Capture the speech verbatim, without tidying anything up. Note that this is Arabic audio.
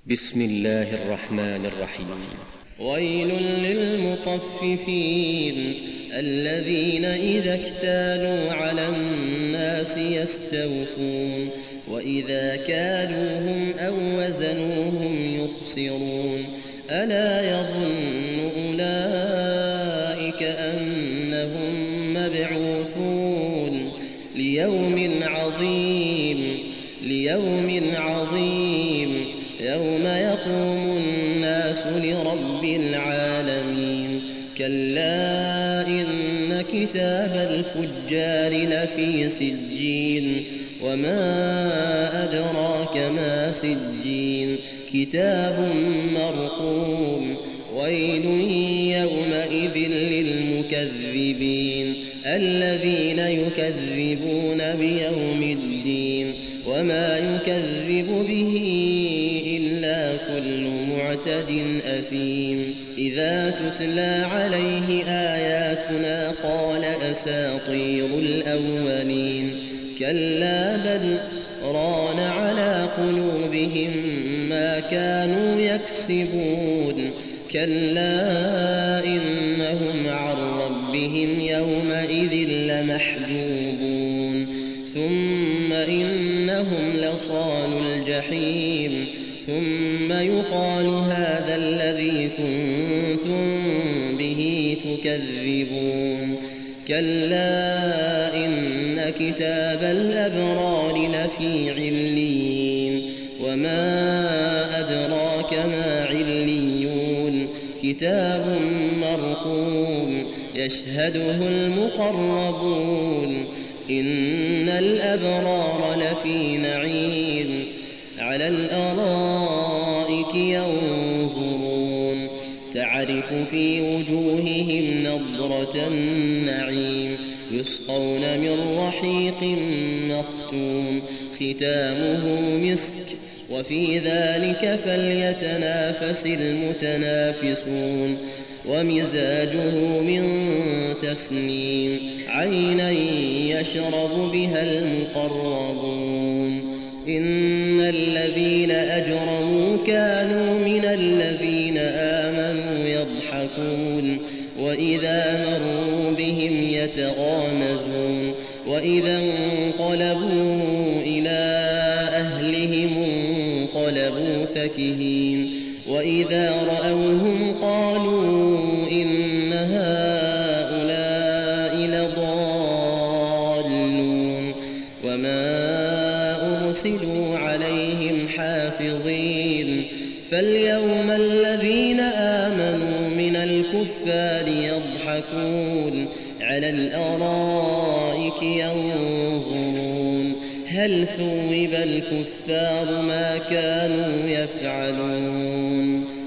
بسم الله الرحمن الرحيم. ويل للمطففين الذين إذا اكتالوا على الناس يستوفون وإذا كالوهم أو وزنوهم يخسرون ألا يظن أولئك أنهم مبعوثون ليوم عظيم ليوم عظيم يوم يقوم الناس لرب العالمين كلا إن كتاب الفجار لفي سجين وما أدراك ما سجين كتاب مرقوم ويل يومئذ للمكذبين الذين يكذبون بيوم الدين وما يكذب به إلا كل معتد أثيم إذا تتلى عليه آياتنا قال أساطير الأولين كلا بل ران على قلوبهم ما كانوا يكسبون كلا إنهم عن ربهم يومئذ لمحجوبون ثم إنهم لصالو الجحيم ثم يقال هذا الذي كنتم به تكذبون كلا إن كتاب الأبرار لفي عليين وما أدراك ما عليون كتاب مرقوم يشهده المقربون إن الأبرار لفي نعيم على الأرائك ينظرون تعرف في وجوههم نضرة النعيم يسقون من رحيق مختوم ختامه مسك وفي ذلك فليتنافس المتنافسون ومزاجه من تسنيم عينا يشرب بها المقربون إن الذين أجرموا كانوا من الذين آمنوا يضحكون وإذا مروا بهم يتغامزون وإذا انقلبوا إلى أهلهم انقلبوا فكهين وإذا رأوهم قالوا إن هؤلاء لضالون وما أرسلوا عليهم حافظين فاليوم الذين آمنوا من الكفار يضحكون على الأرائك ينظرون هل ثوب الكفار ما كانوا يفعلون